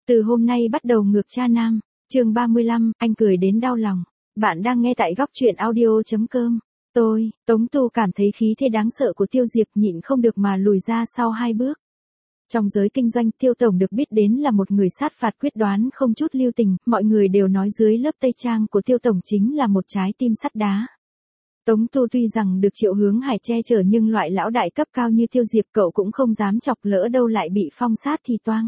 Từ hôm nay bắt đầu ngược cha nam. Chương 35, anh cười đến đau lòng. Bạn đang nghe tại góc truyện audio.com. Tôi, Tống Tu cảm thấy khí thế đáng sợ của Tiêu Diệp, nhịn không được mà lùi ra sau 2 bước. Trong giới kinh doanh, Tiêu Tổng được biết đến là một người sát phạt quyết đoán không chút lưu tình, mọi người đều nói dưới lớp tây trang của Tiêu Tổng chính là một trái tim sắt đá. Tống Tu tuy rằng được Triệu Hướng Hải che chở nhưng loại lão đại cấp cao như Tiêu Diệp cậu cũng không dám chọc, lỡ đâu lại bị phong sát thì toang.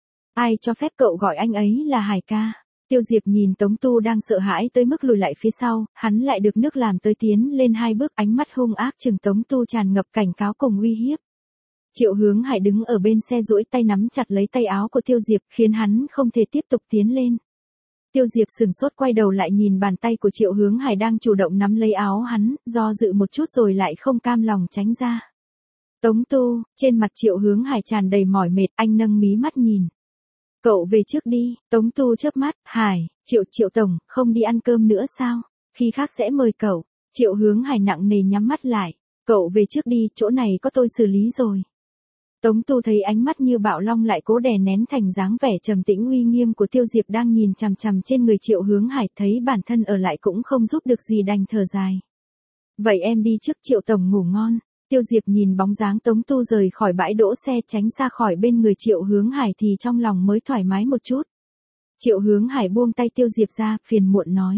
Ai cho phép cậu gọi anh ấy là Hải ca? Tiêu Diệp nhìn Tống Tu đang sợ hãi tới mức lùi lại phía sau, hắn lại được nước làm tới tiến lên 2 bước, ánh mắt hung ác trừng Tống Tu tràn ngập cảnh cáo cùng uy hiếp. Triệu Hướng Hải đứng ở bên xe duỗi tay nắm chặt lấy tay áo của Tiêu Diệp khiến hắn không thể tiếp tục tiến lên. Tiêu Diệp sừng sốt quay đầu lại nhìn bàn tay của Triệu Hướng Hải đang chủ động nắm lấy áo hắn, do dự một chút rồi lại không cam lòng tránh ra. Tống Tu, trên mặt Triệu Hướng Hải tràn đầy mỏi mệt, anh nâng mí mắt nhìn. Cậu về trước đi. Tống Tu chớp mắt, Hải, Triệu Tổng, không đi ăn cơm nữa sao? Khi khác sẽ mời cậu. Triệu Hướng Hải nặng nề nhắm mắt lại. Cậu về trước đi, chỗ này có tôi xử lý rồi. Tống Tu thấy ánh mắt như bạo long lại cố đè nén thành dáng vẻ trầm tĩnh uy nghiêm của Tiêu Diệp đang nhìn chằm chằm trên người Triệu Hướng Hải, thấy bản thân ở lại cũng không giúp được gì đành thở dài. Vậy em đi trước, Triệu Tổng ngủ ngon. Tiêu Diệp nhìn bóng dáng Tống Tu rời khỏi bãi đỗ xe tránh xa khỏi bên người Triệu Hướng Hải thì trong lòng mới thoải mái một chút. Triệu Hướng Hải buông tay Tiêu Diệp ra, phiền muộn nói.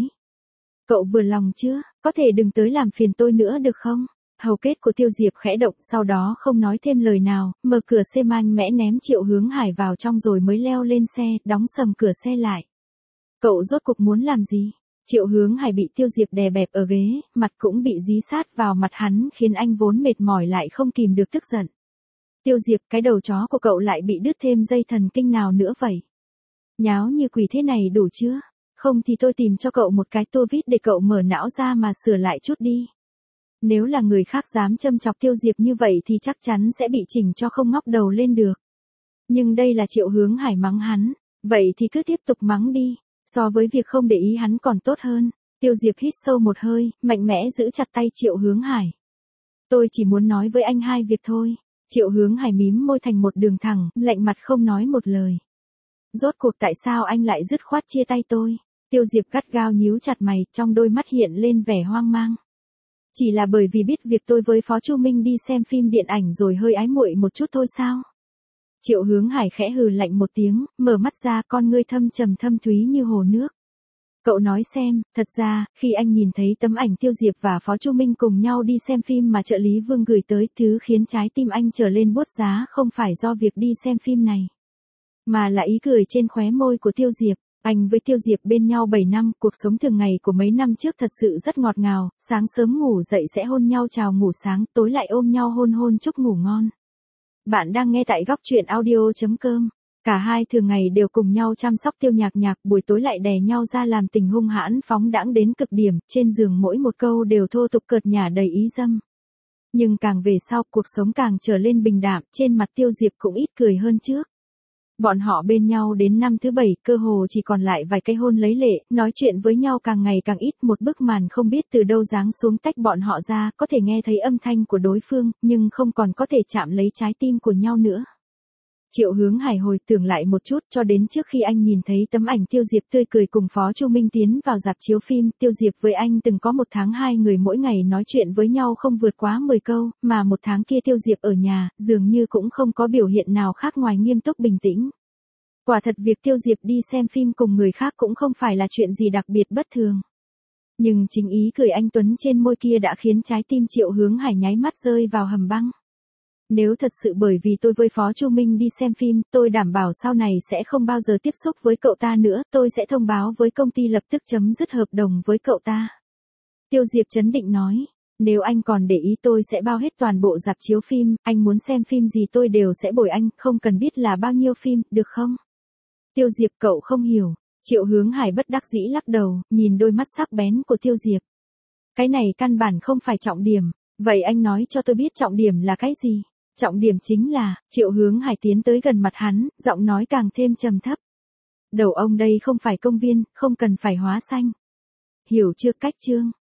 Cậu vừa lòng chưa, có thể đừng tới làm phiền tôi nữa được không? Hầu kết của Tiêu Diệp khẽ động, sau đó không nói thêm lời nào, mở cửa xe mạnh mẽ ném Triệu Hướng Hải vào trong rồi mới leo lên xe, đóng sầm cửa xe lại. Cậu rốt cuộc muốn làm gì? Triệu Hướng Hải bị Tiêu Diệp đè bẹp ở ghế, mặt cũng bị dí sát vào mặt hắn khiến anh vốn mệt mỏi lại không kìm được tức giận. Tiêu Diệp, cái đầu chó của cậu lại bị đứt thêm dây thần kinh nào nữa vậy? Nháo như quỷ thế này đủ chưa? Không thì tôi tìm cho cậu một cái tua vít để cậu mở não ra mà sửa lại chút đi. Nếu là người khác dám châm chọc Tiêu Diệp như vậy thì chắc chắn sẽ bị chỉnh cho không ngóc đầu lên được. Nhưng đây là Triệu Hướng Hải mắng hắn, vậy thì cứ tiếp tục mắng đi. So với việc không để ý hắn còn tốt hơn. Tiêu Diệp hít sâu một hơi, mạnh mẽ giữ chặt tay Triệu Hướng Hải. Tôi chỉ muốn nói với anh 2 việc thôi. Triệu Hướng Hải mím môi thành một đường thẳng, lạnh mặt không nói một lời. Rốt cuộc tại sao anh lại dứt khoát chia tay tôi? Tiêu Diệp gắt gao nhíu chặt mày, trong đôi mắt hiện lên vẻ hoang mang. Chỉ là bởi vì biết việc tôi với Phó Chu Minh đi xem phim điện ảnh rồi hơi ái muội một chút thôi sao? Triệu Hướng Hải khẽ hừ lạnh một tiếng, mở mắt ra, con ngươi thâm trầm thâm thúy như hồ nước. Cậu nói xem, thật ra, khi anh nhìn thấy tấm ảnh Tiêu Diệp và Phó Chu Minh cùng nhau đi xem phim mà trợ lý Vương gửi tới, thứ khiến trái tim anh trở lên buốt giá không phải do việc đi xem phim này, mà là ý cười trên khóe môi của Tiêu Diệp. Anh với Tiêu Diệp bên nhau 7 năm, cuộc sống thường ngày của mấy năm trước thật sự rất ngọt ngào, sáng sớm ngủ dậy sẽ hôn nhau chào ngủ sáng, tối lại ôm nhau hôn chúc ngủ ngon. Bạn đang nghe tại góc truyện audio.com. Cả hai thường ngày đều cùng nhau chăm sóc Tiêu Nhạc, buổi tối lại đè nhau ra làm tình hung hãn phóng đãng đến cực điểm, trên giường mỗi một câu đều thô tục cợt nhả đầy ý dâm. Nhưng càng về sau, cuộc sống càng trở lên bình đạm, trên mặt Tiêu Diệp cũng ít cười hơn trước. Bọn họ bên nhau đến năm thứ 7, cơ hồ chỉ còn lại vài cái hôn lấy lệ, nói chuyện với nhau càng ngày càng ít, một bức màn không biết từ đâu giáng xuống tách bọn họ ra, có thể nghe thấy âm thanh của đối phương, nhưng không còn có thể chạm lấy trái tim của nhau nữa. Triệu Hướng Hải hồi tưởng lại một chút, cho đến trước khi anh nhìn thấy tấm ảnh Tiêu Diệp tươi cười cùng Phó Chu Minh tiến vào rạp chiếu phim, Tiêu Diệp với anh từng có 1 tháng 2 người mỗi ngày nói chuyện với nhau không vượt quá 10 câu, mà 1 tháng kia Tiêu Diệp ở nhà, dường như cũng không có biểu hiện nào khác ngoài nghiêm túc bình tĩnh. Quả thật việc Tiêu Diệp đi xem phim cùng người khác cũng không phải là chuyện gì đặc biệt bất thường. Nhưng chính ý cười anh tuấn trên môi kia đã khiến trái tim Triệu Hướng Hải nháy mắt rơi vào hầm băng. Nếu thật sự bởi vì tôi với Phó Chu Minh đi xem phim, tôi đảm bảo sau này sẽ không bao giờ tiếp xúc với cậu ta nữa, tôi sẽ thông báo với công ty lập tức chấm dứt hợp đồng với cậu ta. Tiêu Diệp trấn định nói, nếu anh còn để ý tôi sẽ bao hết toàn bộ rạp chiếu phim, anh muốn xem phim gì tôi đều sẽ bồi anh, không cần biết là bao nhiêu phim, được không? Tiêu Diệp, cậu không hiểu. Triệu Hướng Hải bất đắc dĩ lắc đầu, nhìn đôi mắt sắc bén của Tiêu Diệp. Cái này căn bản không phải trọng điểm, vậy anh nói cho tôi biết trọng điểm là cái gì? Trọng điểm chính là, Triệu Hướng Hải tiến tới gần mặt hắn, giọng nói càng thêm trầm thấp. Đầu ông đây không phải công viên, không cần phải hóa xanh. Hiểu chưa, cách chương?